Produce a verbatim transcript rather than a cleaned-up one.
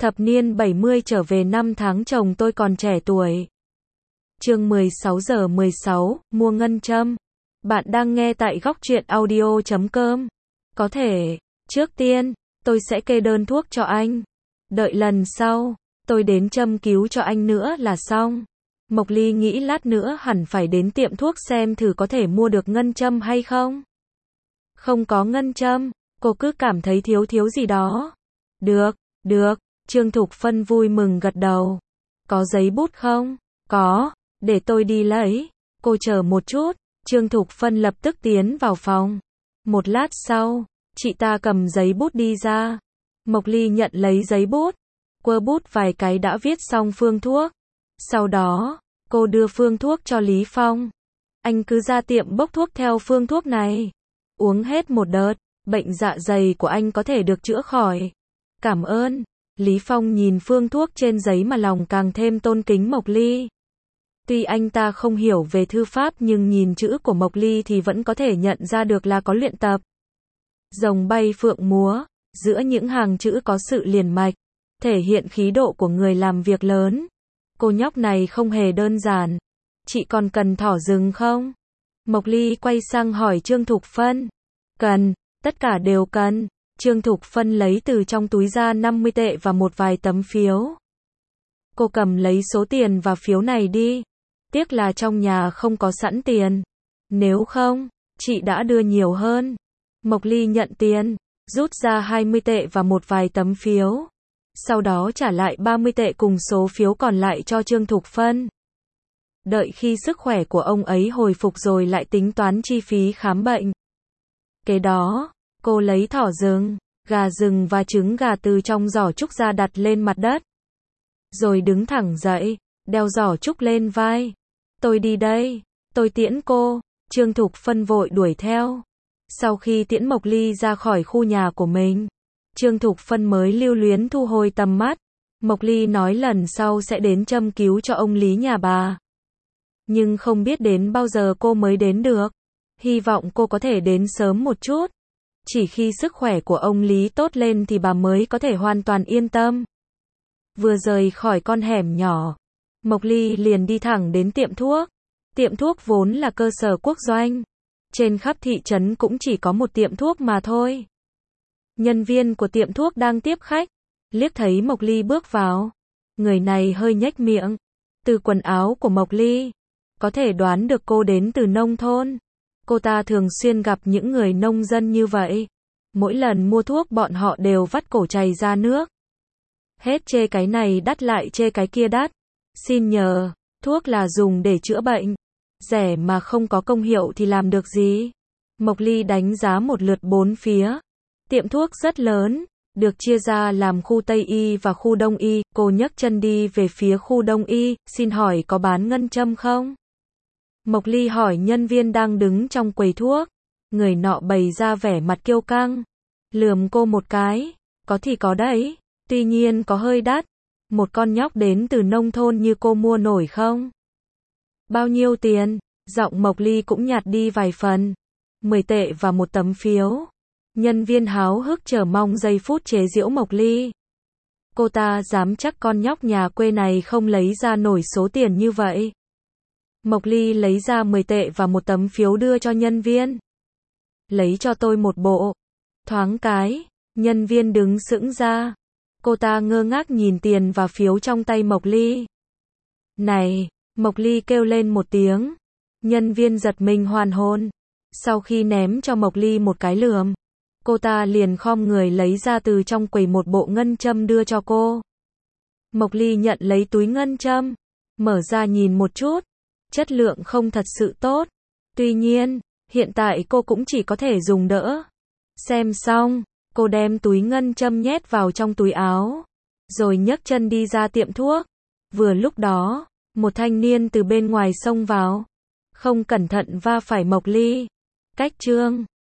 Thập niên bảy mươi trở về năm tháng chồng tôi còn trẻ tuổi. Chương mười sáu giờ mười sáu, mua ngân châm. Bạn đang nghe tại góc truyện audio chấm com. Có thể, trước tiên, tôi sẽ kê đơn thuốc cho anh. Đợi lần sau, tôi đến châm cứu cho anh nữa là xong. Mộc Ly nghĩ lát nữa hẳn phải đến tiệm thuốc xem thử có thể mua được ngân châm hay không. Không có ngân châm, cô cứ cảm thấy thiếu thiếu gì đó. Được, được, Trương Thục Phân vui mừng gật đầu. Có giấy bút không? Có, để tôi đi lấy. Cô chờ một chút, Trương Thục Phân lập tức tiến vào phòng. Một lát sau, chị ta cầm giấy bút đi ra. Mộc Ly nhận lấy giấy bút, quơ bút vài cái đã viết xong phương thuốc. Sau đó, cô đưa phương thuốc cho Lý Phong. Anh cứ ra tiệm bốc thuốc theo phương thuốc này. Uống hết một đợt, bệnh dạ dày của anh có thể được chữa khỏi. Cảm ơn. Lý Phong nhìn phương thuốc trên giấy mà lòng càng thêm tôn kính Mộc Ly. Tuy anh ta không hiểu về thư pháp nhưng nhìn chữ của Mộc Ly thì vẫn có thể nhận ra được là có luyện tập. Rồng bay phượng múa, giữa những hàng chữ có sự liền mạch, thể hiện khí độ của người làm việc lớn. Cô nhóc này không hề đơn giản. Chị còn cần thỏ rừng không? Mộc Ly quay sang hỏi Trương Thục Phân. Cần, tất cả đều cần. Trương Thục Phân lấy từ trong túi ra năm mươi tệ và một vài tấm phiếu. Cô cầm lấy số tiền và phiếu này đi. Tiếc là trong nhà không có sẵn tiền. Nếu không, chị đã đưa nhiều hơn. Mộc Ly nhận tiền, rút ra hai mươi tệ và một vài tấm phiếu. Sau đó trả lại ba mươi tệ cùng số phiếu còn lại cho Trương Thục Phân. Đợi khi sức khỏe của ông ấy hồi phục rồi lại tính toán chi phí khám bệnh. Kế đó, cô lấy thỏ rừng, gà rừng và trứng gà từ trong giỏ trúc ra đặt lên mặt đất. Rồi đứng thẳng dậy, đeo giỏ trúc lên vai. Tôi đi đây, tôi tiễn cô. Trương Thục Phân vội đuổi theo. Sau khi tiễn Mộc Ly ra khỏi khu nhà của mình, Trương Thục Phân mới lưu luyến thu hồi tầm mắt. Mộc Ly nói lần sau sẽ đến châm cứu cho ông Lý nhà bà. Nhưng không biết đến bao giờ cô mới đến được. Hy vọng cô có thể đến sớm một chút. Chỉ khi sức khỏe của ông Lý tốt lên thì bà mới có thể hoàn toàn yên tâm. Vừa rời khỏi con hẻm nhỏ, Mộc Ly liền đi thẳng đến tiệm thuốc. Tiệm thuốc vốn là cơ sở quốc doanh. Trên khắp thị trấn cũng chỉ có một tiệm thuốc mà thôi. Nhân viên của tiệm thuốc đang tiếp khách, liếc thấy Mộc Ly bước vào. Người này hơi nhếch miệng. Từ quần áo của Mộc Ly, có thể đoán được cô đến từ nông thôn. Cô ta thường xuyên gặp những người nông dân như vậy. Mỗi lần mua thuốc bọn họ đều vắt cổ chảy ra nước. Hết chê cái này đắt lại chê cái kia đắt. Xin nhờ, thuốc là dùng để chữa bệnh. Rẻ mà không có công hiệu thì làm được gì? Mộc Ly đánh giá một lượt bốn phía. Tiệm thuốc rất lớn, được chia ra làm khu Tây Y và khu Đông Y. Cô nhấc chân đi về phía khu Đông Y, xin hỏi có bán ngân châm không? Mộc Ly hỏi nhân viên đang đứng trong quầy thuốc. Người nọ bày ra vẻ mặt kiêu căng, lườm cô một cái. Có thì có đấy, tuy nhiên có hơi đắt. Một con nhóc đến từ nông thôn như cô mua nổi không? Bao nhiêu tiền? Giọng Mộc Ly cũng nhạt đi vài phần. mười tệ và một tấm phiếu. Nhân viên háo hức chờ mong giây phút chế giễu Mộc Ly. Cô ta dám chắc con nhóc nhà quê này không lấy ra nổi số tiền như vậy. Mộc Ly lấy ra mười tệ và một tấm phiếu đưa cho nhân viên. Lấy cho tôi một bộ. Thoáng cái, nhân viên đứng sững ra. Cô ta ngơ ngác nhìn tiền và phiếu trong tay Mộc Ly. Này, Mộc Ly kêu lên một tiếng. Nhân viên giật mình hoàn hồn. Sau khi ném cho Mộc Ly một cái lườm, cô ta liền khom người lấy ra từ trong quầy một bộ ngân châm đưa cho cô. Mộc Ly nhận lấy túi ngân châm, mở ra nhìn một chút. Chất lượng không thật sự tốt. Tuy nhiên, hiện tại cô cũng chỉ có thể dùng đỡ. Xem xong, cô đem túi ngân châm nhét vào trong túi áo, rồi nhấc chân đi ra tiệm thuốc. Vừa lúc đó, một thanh niên từ bên ngoài xông vào, không cẩn thận va phải Mộc Ly. Cách Trương